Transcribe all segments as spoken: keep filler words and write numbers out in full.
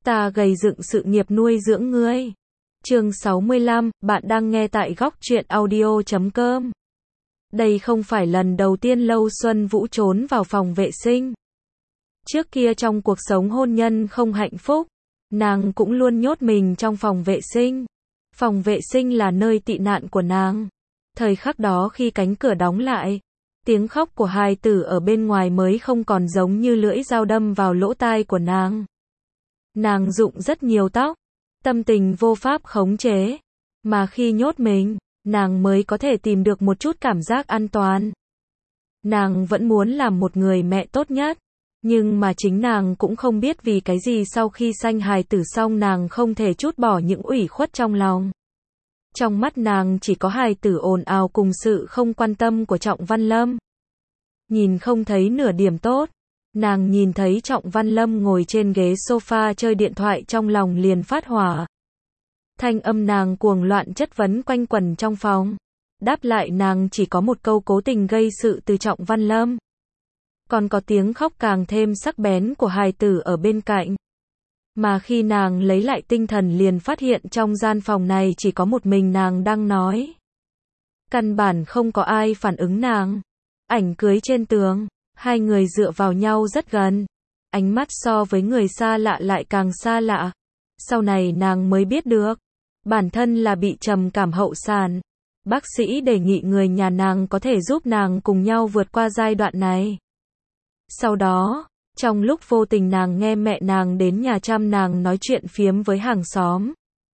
Ta gầy dựng sự nghiệp nuôi dưỡng ngươi. Chương sáu mươi lăm, bạn đang nghe tại góc truyện audio chấm com. Đây không phải lần đầu tiên Lâu Xuân Vũ trốn vào phòng vệ sinh. Trước kia trong cuộc sống hôn nhân không hạnh phúc, nàng cũng luôn nhốt mình trong phòng vệ sinh. Phòng vệ sinh là nơi tị nạn của nàng. Thời khắc đó khi cánh cửa đóng lại, tiếng khóc của hài tử ở bên ngoài mới không còn giống như lưỡi dao đâm vào lỗ tai của nàng. Nàng rụng rất nhiều tóc, tâm tình vô pháp khống chế, mà khi nhốt mình, nàng mới có thể tìm được một chút cảm giác an toàn. Nàng vẫn muốn làm một người mẹ tốt nhất, nhưng mà chính nàng cũng không biết vì cái gì sau khi sanh hài tử xong nàng không thể trút bỏ những ủy khuất trong lòng. Trong mắt nàng chỉ có hài tử ồn ào cùng sự không quan tâm của Trọng Văn Lâm. Nhìn không thấy nửa điểm tốt. Nàng nhìn thấy Trọng Văn Lâm ngồi trên ghế sofa chơi điện thoại trong lòng liền phát hỏa. Thanh âm nàng cuồng loạn chất vấn quanh quẩn trong phòng. Đáp lại nàng chỉ có một câu cố tình gây sự từ Trọng Văn Lâm. Còn có tiếng khóc càng thêm sắc bén của hài tử ở bên cạnh. Mà khi nàng lấy lại tinh thần liền phát hiện trong gian phòng này chỉ có một mình nàng đang nói. Căn bản không có ai phản ứng nàng. Ảnh cưới trên tường. Hai người dựa vào nhau rất gần. Ánh mắt so với người xa lạ lại càng xa lạ. Sau này nàng mới biết được. Bản thân là bị trầm cảm hậu sản. Bác sĩ đề nghị người nhà nàng có thể giúp nàng cùng nhau vượt qua giai đoạn này. Sau đó, trong lúc vô tình nàng nghe mẹ nàng đến nhà chăm nàng nói chuyện phiếm với hàng xóm.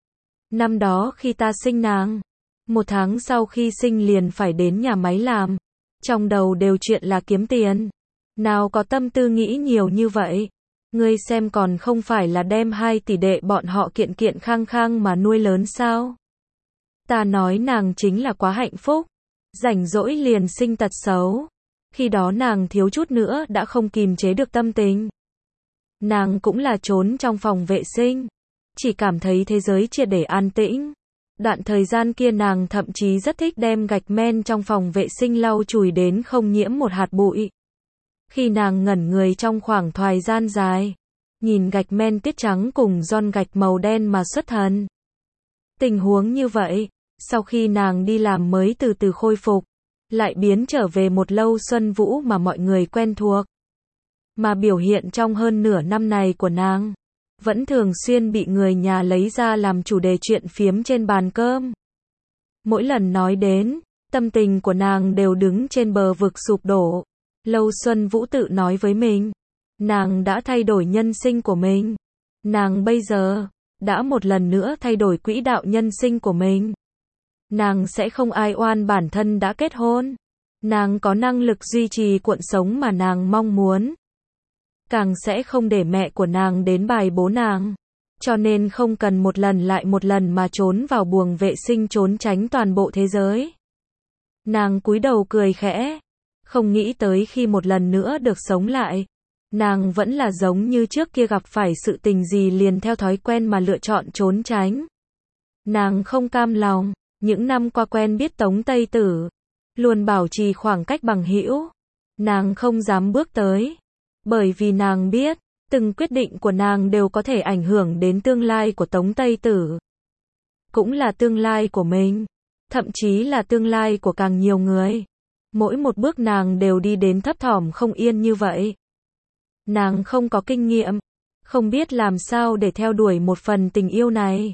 Năm đó khi ta sinh nàng, một tháng sau khi sinh liền phải đến nhà máy làm. Trong đầu đều chuyện là kiếm tiền. Nào có tâm tư nghĩ nhiều như vậy. Ngươi xem còn không phải là đem hai tỷ đệ bọn họ kiện kiện khang khang mà nuôi lớn sao? Ta nói nàng chính là quá hạnh phúc. Rảnh rỗi liền sinh tật xấu. Khi đó nàng thiếu chút nữa đã không kìm chế được tâm tình. Nàng cũng là trốn trong phòng vệ sinh. Chỉ cảm thấy thế giới triệt để an tĩnh. Đoạn thời gian kia nàng thậm chí rất thích đem gạch men trong phòng vệ sinh lau chùi đến không nhiễm một hạt bụi. Khi nàng ngẩn người trong khoảng thời gian dài, nhìn gạch men tiết trắng cùng giòn gạch màu đen mà xuất thần. Tình huống như vậy, sau khi nàng đi làm mới từ từ khôi phục, lại biến trở về một Lâu Xuân Vũ mà mọi người quen thuộc. Mà biểu hiện trong hơn nửa năm này của nàng, vẫn thường xuyên bị người nhà lấy ra làm chủ đề chuyện phiếm trên bàn cơm. Mỗi lần nói đến, tâm tình của nàng đều đứng trên bờ vực sụp đổ. Lâu Xuân Vũ tự nói với mình, nàng đã thay đổi nhân sinh của mình. Nàng bây giờ, đã một lần nữa thay đổi quỹ đạo nhân sinh của mình. Nàng sẽ không ai oan bản thân đã kết hôn. Nàng có năng lực duy trì cuộc sống mà nàng mong muốn. Càng sẽ không để mẹ của nàng đến bài bố nàng. Cho nên không cần một lần lại một lần mà trốn vào buồng vệ sinh trốn tránh toàn bộ thế giới. Nàng cúi đầu cười khẽ. Không nghĩ tới khi một lần nữa được sống lại. Nàng vẫn là giống như trước kia gặp phải sự tình gì liền theo thói quen mà lựa chọn trốn tránh. Nàng không cam lòng. Những năm qua quen biết Tống Tây Tử. Luôn bảo trì khoảng cách bằng hữu. Nàng không dám bước tới. Bởi vì nàng biết, từng quyết định của nàng đều có thể ảnh hưởng đến tương lai của Tống Tây Tử. Cũng là tương lai của mình. Thậm chí là tương lai của càng nhiều người. Mỗi một bước nàng đều đi đến thấp thỏm không yên như vậy. Nàng không có kinh nghiệm. Không biết làm sao để theo đuổi một phần tình yêu này.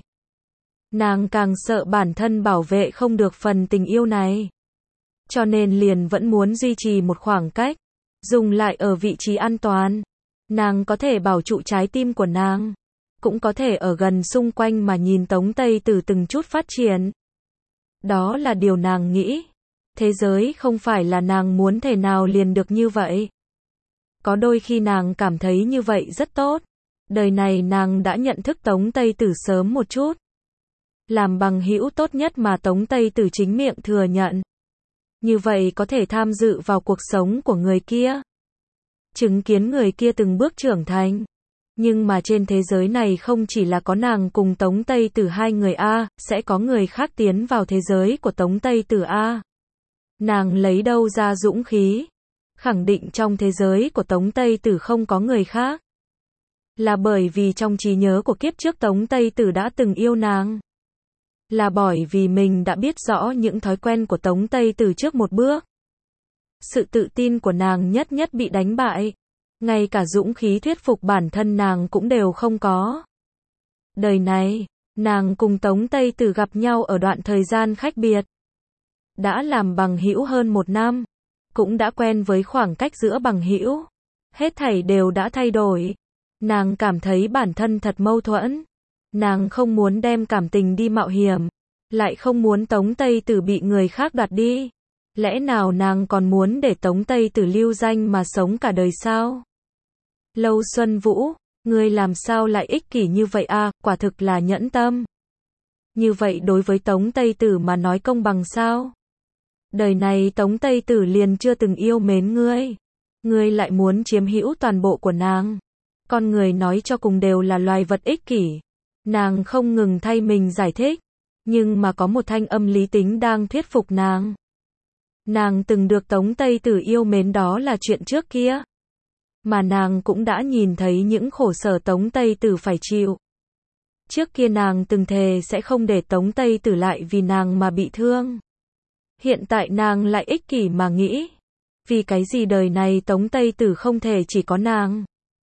Nàng càng sợ bản thân bảo vệ không được phần tình yêu này. Cho nên liền vẫn muốn duy trì một khoảng cách. Dùng lại ở vị trí an toàn. Nàng có thể bảo trụ trái tim của nàng. Cũng có thể ở gần xung quanh mà nhìn Tống Tây Tử từng chút phát triển. Đó là điều nàng nghĩ. Thế giới không phải là nàng muốn thể nào liền được như vậy. Có đôi khi nàng cảm thấy như vậy rất tốt. Đời này nàng đã nhận thức Tống Tây Tử sớm một chút. Làm bằng hữu tốt nhất mà Tống Tây Tử chính miệng thừa nhận. Như vậy có thể tham dự vào cuộc sống của người kia. Chứng kiến người kia từng bước trưởng thành. Nhưng mà trên thế giới này không chỉ là có nàng cùng Tống Tây Tử hai người A, sẽ có người khác tiến vào thế giới của Tống Tây Tử A. Nàng lấy đâu ra dũng khí? Khẳng định trong thế giới của Tống Tây Tử không có người khác. Là bởi vì trong trí nhớ của kiếp trước Tống Tây Tử đã từng yêu nàng. Là bởi vì mình đã biết rõ những thói quen của Tống Tây Tử trước một bước. Sự tự tin của nàng nhất nhất bị đánh bại. Ngay cả dũng khí thuyết phục bản thân nàng cũng đều không có. Đời này, nàng cùng Tống Tây Tử gặp nhau ở đoạn thời gian khác biệt. Đã làm bằng hữu hơn một năm. Cũng đã quen với khoảng cách giữa bằng hữu. Hết thảy đều đã thay đổi. Nàng cảm thấy bản thân thật mâu thuẫn. Nàng không muốn đem cảm tình đi mạo hiểm. Lại không muốn Tống Tây Tử bị người khác đoạt đi. Lẽ nào nàng còn muốn để Tống Tây Tử lưu danh mà sống cả đời sao? Lâu Xuân Vũ, ngươi làm sao lại ích kỷ như vậy à, quả thực là nhẫn tâm. Như vậy đối với Tống Tây Tử mà nói công bằng sao? Đời này Tống Tây Tử liền chưa từng yêu mến ngươi. Ngươi lại muốn chiếm hữu toàn bộ của nàng. Con người nói cho cùng đều là loài vật ích kỷ. Nàng không ngừng thay mình giải thích. Nhưng mà có một thanh âm lý tính đang thuyết phục nàng. Nàng từng được Tống Tây Tử yêu mến đó là chuyện trước kia. Mà nàng cũng đã nhìn thấy những khổ sở Tống Tây Tử phải chịu. Trước kia nàng từng thề sẽ không để Tống Tây Tử lại vì nàng mà bị thương. Hiện tại nàng lại ích kỷ mà nghĩ. Vì cái gì đời này Tống Tây Tử không thể chỉ có nàng.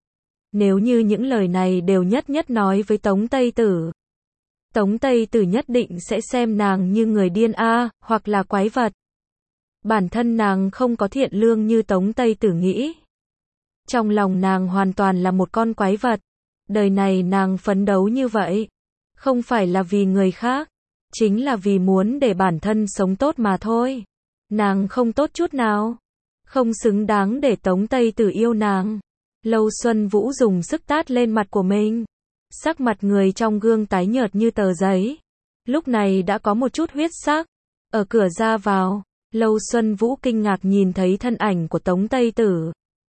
Nếu như những lời này đều nhất nhất nói với Tống Tây Tử. Tống Tây Tử nhất định sẽ xem nàng như người điên a, hoặc là quái vật. Bản thân nàng không có thiện lương như Tống Tây Tử nghĩ. Trong lòng nàng hoàn toàn là một con quái vật. Đời này nàng phấn đấu như vậy. Không phải là vì người khác. Chính là vì muốn để bản thân sống tốt mà thôi. Nàng không tốt chút nào. Không xứng đáng để Tống Tây Tử yêu nàng. Lâu Xuân Vũ dùng sức tát lên mặt của mình. Sắc mặt người trong gương tái nhợt như tờ giấy. Lúc này đã có một chút huyết sắc. Ở cửa ra vào, Lâu Xuân Vũ kinh ngạc nhìn thấy thân ảnh của Tống Tây Tử.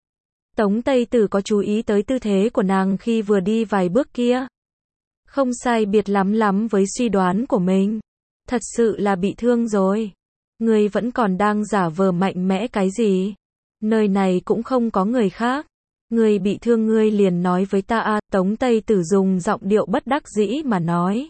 Tống Tây Tử có chú ý tới tư thế của nàng khi vừa đi vài bước kia. Không sai biệt lắm lắm với suy đoán của mình. Thật sự là bị thương rồi. Ngươi vẫn còn đang giả vờ mạnh mẽ cái gì? Nơi này cũng không có người khác. Ngươi bị thương ngươi liền nói với ta a, Tống Tây Tử dùng giọng điệu bất đắc dĩ mà nói.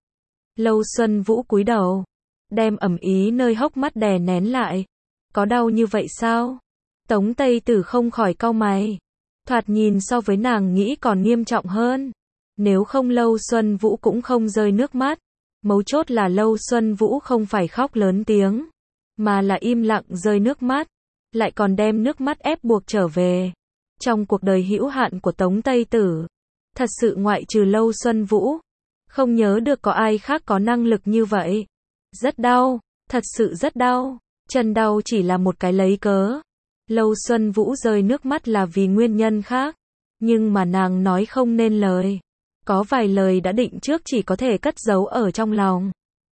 Lâu Xuân Vũ cúi đầu, đem ẩm ý nơi hốc mắt đè nén lại. Có đau như vậy sao? Tống Tây Tử không khỏi cau mày. Thoạt nhìn so với nàng nghĩ còn nghiêm trọng hơn. Nếu không Lâu Xuân Vũ cũng không rơi nước mắt. Mấu chốt là Lâu Xuân Vũ không phải khóc lớn tiếng, mà là im lặng rơi nước mắt. Lại còn đem nước mắt ép buộc trở về. Trong cuộc đời hữu hạn của Tống Tây Tử, thật sự ngoại trừ Lâu Xuân Vũ, không nhớ được có ai khác có năng lực như vậy. Rất đau, thật sự rất đau. Chân đau chỉ là một cái lấy cớ. Lâu Xuân Vũ rơi nước mắt là vì nguyên nhân khác. Nhưng mà nàng nói không nên lời. Có vài lời đã định trước chỉ có thể cất giấu ở trong lòng.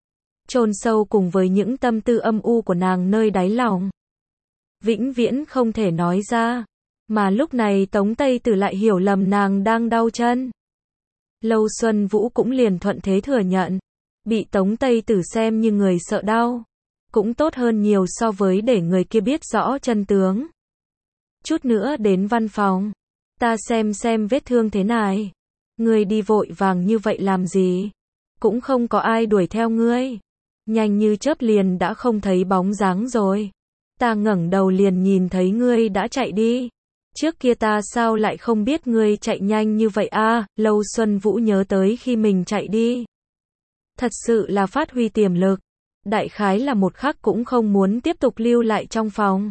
Chôn sâu cùng với những tâm tư âm u của nàng nơi đáy lòng. Vĩnh viễn không thể nói ra. Mà lúc này Tống Tây Tử lại hiểu lầm nàng đang đau chân. Lâu Xuân Vũ cũng liền thuận thế thừa nhận. Bị Tống Tây Tử xem như người sợ đau. Cũng tốt hơn nhiều so với để người kia biết rõ chân tướng. Chút nữa đến văn phòng. Ta xem xem vết thương thế này. Ngươi đi vội vàng như vậy làm gì? Cũng không có ai đuổi theo ngươi. Nhanh như chớp liền đã không thấy bóng dáng rồi. Ta ngẩng đầu liền nhìn thấy ngươi đã chạy đi. Trước kia ta sao lại không biết ngươi chạy nhanh như vậy a? À, Lâu Xuân Vũ nhớ tới khi mình chạy đi. Thật sự là phát huy tiềm lực. Đại khái là một khắc cũng không muốn tiếp tục lưu lại trong phòng.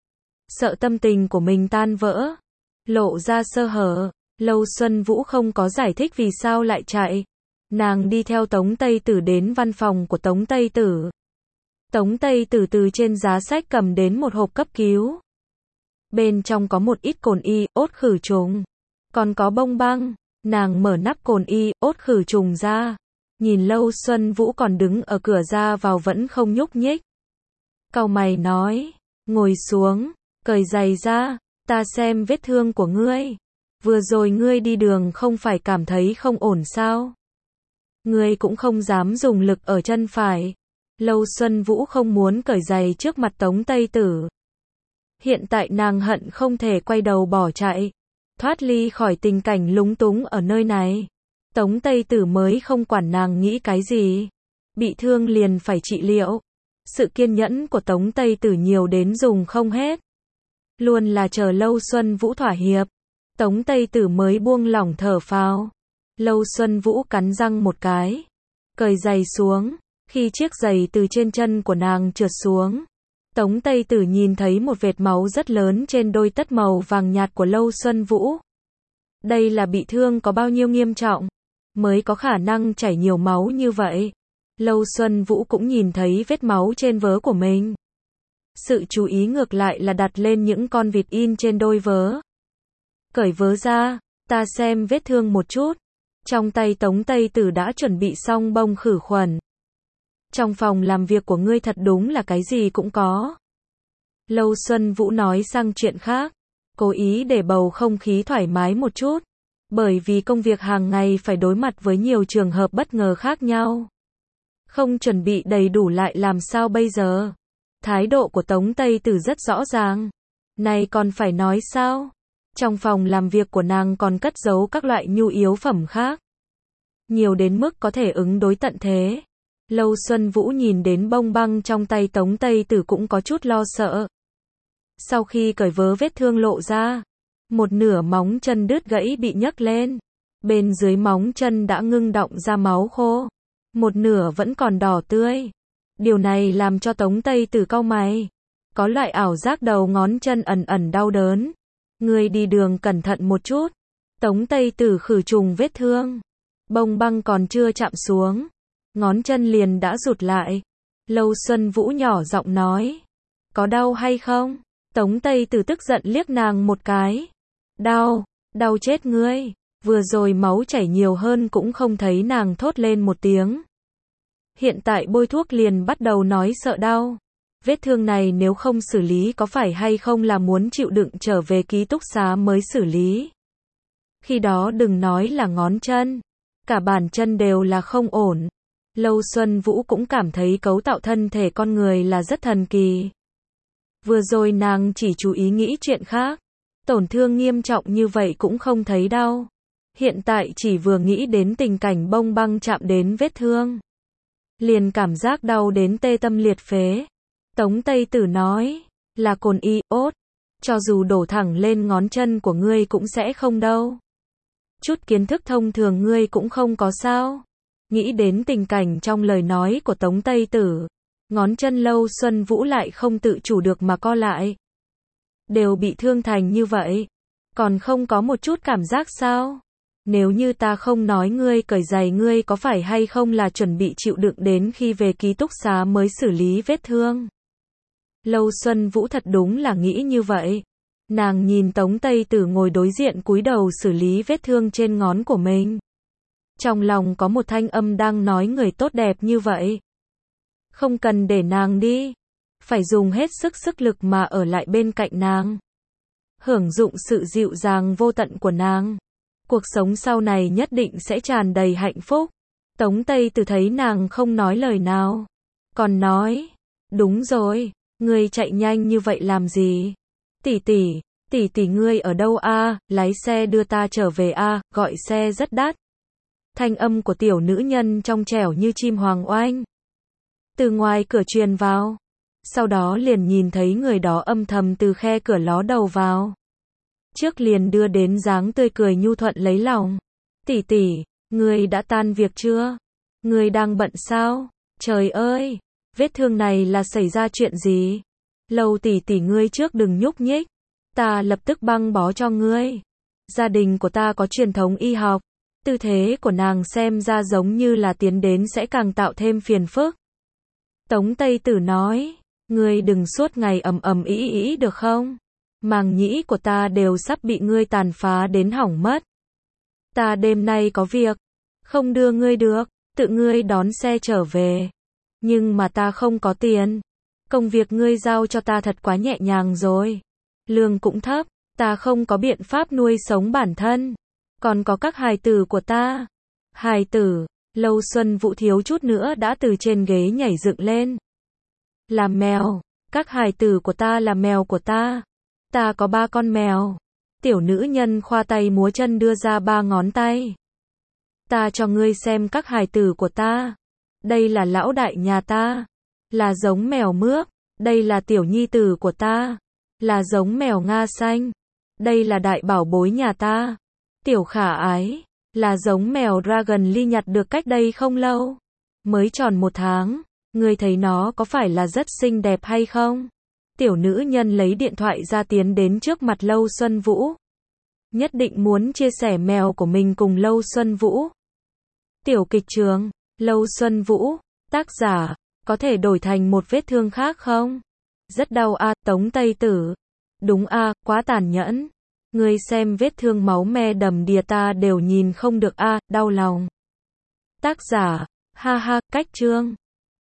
Sợ tâm tình của mình tan vỡ. Lộ ra sơ hở. Lâu Xuân Vũ không có giải thích vì sao lại chạy. Nàng đi theo Tống Tây Tử đến văn phòng của Tống Tây Tử. Tống Tây Tử từ trên giá sách cầm đến một hộp cấp cứu. Bên trong có một ít cồn y, ốt khử trùng. Còn có bông băng. Nàng mở nắp cồn y, ốt khử trùng ra. Nhìn Lâu Xuân Vũ còn đứng ở cửa ra vào vẫn không nhúc nhích. Cau mày nói. Ngồi xuống. Cởi giày ra. Ta xem vết thương của ngươi. Vừa rồi ngươi đi đường không phải cảm thấy không ổn sao? Ngươi cũng không dám dùng lực ở chân phải. Lâu Xuân Vũ không muốn cởi giày trước mặt Tống Tây Tử. Hiện tại nàng hận không thể quay đầu bỏ chạy. thoát ly khỏi tình cảnh lúng túng ở nơi này. Tống Tây Tử mới không quản nàng nghĩ cái gì. Bị thương liền phải trị liệu. Sự kiên nhẫn của Tống Tây Tử nhiều đến dùng không hết. Luôn là chờ Lâu Xuân Vũ thỏa hiệp. Tống Tây Tử mới buông lỏng thở phào. Lâu Xuân Vũ cắn răng một cái. Cởi giày xuống. Khi chiếc giày từ trên chân của nàng trượt xuống, Tống Tây Tử nhìn thấy một vệt máu rất lớn trên đôi tất màu vàng nhạt của Lâu Xuân Vũ. Đây là bị thương có bao nhiêu nghiêm trọng, mới có khả năng chảy nhiều máu như vậy. Lâu Xuân Vũ cũng nhìn thấy vết máu trên vớ của mình. Sự chú ý ngược lại là đặt lên những con vịt in trên đôi vớ. Cởi vớ ra, ta xem vết thương một chút. Trong tay Tống Tây Tử đã chuẩn bị xong bông khử khuẩn. Trong phòng làm việc của ngươi thật đúng là cái gì cũng có. Lâu Xuân Vũ nói sang chuyện khác, cố ý để bầu không khí thoải mái một chút, bởi vì công việc hàng ngày phải đối mặt với nhiều trường hợp bất ngờ khác nhau. Không chuẩn bị đầy đủ lại làm sao bây giờ? Thái độ của Tống Tây Tử rất rõ ràng. Này còn phải nói sao? Trong phòng làm việc của nàng còn cất giấu các loại nhu yếu phẩm khác. Nhiều đến mức có thể ứng đối tận thế. Lâu Xuân Vũ nhìn đến bông băng trong tay Tống Tây Tử cũng có chút lo sợ. Sau khi cởi vớ vết thương lộ ra, một nửa móng chân đứt gãy bị nhấc lên. Bên dưới móng chân đã ngưng đọng ra máu khô. Một nửa vẫn còn đỏ tươi. Điều này làm cho Tống Tây Tử cau mày. Có loại ảo giác đầu ngón chân ẩn ẩn đau đớn. Người đi đường cẩn thận một chút. Tống Tây Tử khử trùng vết thương. Bông băng còn chưa chạm xuống, ngón chân liền đã rụt lại. Lâu Xuân Vũ nhỏ giọng nói. Có đau hay không? Tống Tây Tử tức giận liếc nàng một cái. Đau, đau chết ngươi. Vừa rồi máu chảy nhiều hơn cũng không thấy nàng thốt lên một tiếng. Hiện tại bôi thuốc liền bắt đầu nói sợ đau. Vết thương này nếu không xử lý có phải hay không là muốn chịu đựng trở về ký túc xá mới xử lý. Khi đó đừng nói là ngón chân, cả bàn chân đều là không ổn. Lâu Xuân Vũ cũng cảm thấy cấu tạo thân thể con người là rất thần kỳ. Vừa rồi nàng chỉ chú ý nghĩ chuyện khác. Tổn thương nghiêm trọng như vậy cũng không thấy đau. Hiện tại chỉ vừa nghĩ đến tình cảnh bông băng chạm đến vết thương, liền cảm giác đau đến tê tâm liệt phế. Tống Tây Tử nói, là cồn iốt, cho dù đổ thẳng lên ngón chân của ngươi cũng sẽ không đâu. Chút kiến thức thông thường ngươi cũng không có sao. Nghĩ đến tình cảnh trong lời nói của Tống Tây Tử, ngón chân Lâu Xuân Vũ lại không tự chủ được mà co lại. Đều bị thương thành như vậy, còn không có một chút cảm giác sao? Nếu như ta không nói ngươi cởi giày ngươi có phải hay không là chuẩn bị chịu đựng đến khi về ký túc xá mới xử lý vết thương? Lâu Xuân Vũ thật đúng là nghĩ như vậy. Nàng nhìn Tống Tây Tử ngồi đối diện cúi đầu xử lý vết thương trên ngón của mình. Trong lòng có một thanh âm đang nói người tốt đẹp như vậy. Không cần để nàng đi. Phải dùng hết sức sức lực mà ở lại bên cạnh nàng. Hưởng dụng sự dịu dàng vô tận của nàng. Cuộc sống sau này nhất định sẽ tràn đầy hạnh phúc. Tống Tây Tử thấy nàng không nói lời nào, còn nói, đúng rồi, ngươi chạy nhanh như vậy làm gì? Tỷ tỷ, tỷ tỷ ngươi ở đâu a? À? Lái xe đưa ta trở về a, à? Gọi xe rất đắt. Thanh âm của tiểu nữ nhân trong trẻo như chim hoàng oanh từ ngoài cửa truyền vào. Sau đó liền nhìn thấy người đó âm thầm từ khe cửa ló đầu vào. Trước liền đưa đến dáng tươi cười nhu thuận lấy lòng. Tỷ tỷ, ngươi đã tan việc chưa? Ngươi đang bận sao? Trời ơi, vết thương này là xảy ra chuyện gì? Lâu tỷ tỷ ngươi trước đừng nhúc nhích, ta lập tức băng bó cho ngươi. Gia đình của ta có truyền thống y học. Tư thế của nàng xem ra giống như là tiến đến sẽ càng tạo thêm phiền phức. Tống Tây Tử nói, ngươi đừng suốt ngày ầm ầm ĩ ĩ được không? Màng nhĩ của ta đều sắp bị ngươi tàn phá đến hỏng mất. Ta đêm nay có việc, không đưa ngươi được, tự ngươi đón xe trở về. Nhưng mà ta không có tiền. Công việc ngươi giao cho ta thật quá nhẹ nhàng rồi. Lương cũng thấp, ta không có biện pháp nuôi sống bản thân. Còn có các hài tử của ta. Hài tử, Lâu Xuân Vũ thiếu chút nữa đã từ trên ghế nhảy dựng lên. Là mèo, các hài tử của ta là mèo của ta. Ta có ba con mèo. Tiểu nữ nhân khoa tay múa chân đưa ra ba ngón tay. Ta cho ngươi xem các hài tử của ta. Đây là lão đại nhà ta. Là giống mèo mướp. Đây là tiểu nhi tử của ta. Là giống mèo Nga xanh. Đây là đại bảo bối nhà ta. Tiểu khả ái. Là giống mèo Dragon Lee nhặt được cách đây không lâu. Mới tròn một tháng. Ngươi thấy nó có phải là rất xinh đẹp hay không? Tiểu nữ nhân lấy điện thoại ra tiến đến trước mặt Lâu Xuân Vũ. Nhất định muốn chia sẻ mèo của mình cùng Lâu Xuân Vũ. Tiểu kịch trường, Lâu Xuân Vũ, tác giả, có thể đổi thành một vết thương khác không? Rất đau a, Tống Tây Tử. Đúng a, quá tàn nhẫn. Ngươi xem vết thương máu me đầm đìa ta đều nhìn không được a, đau lòng. Tác giả, ha ha, cách chương.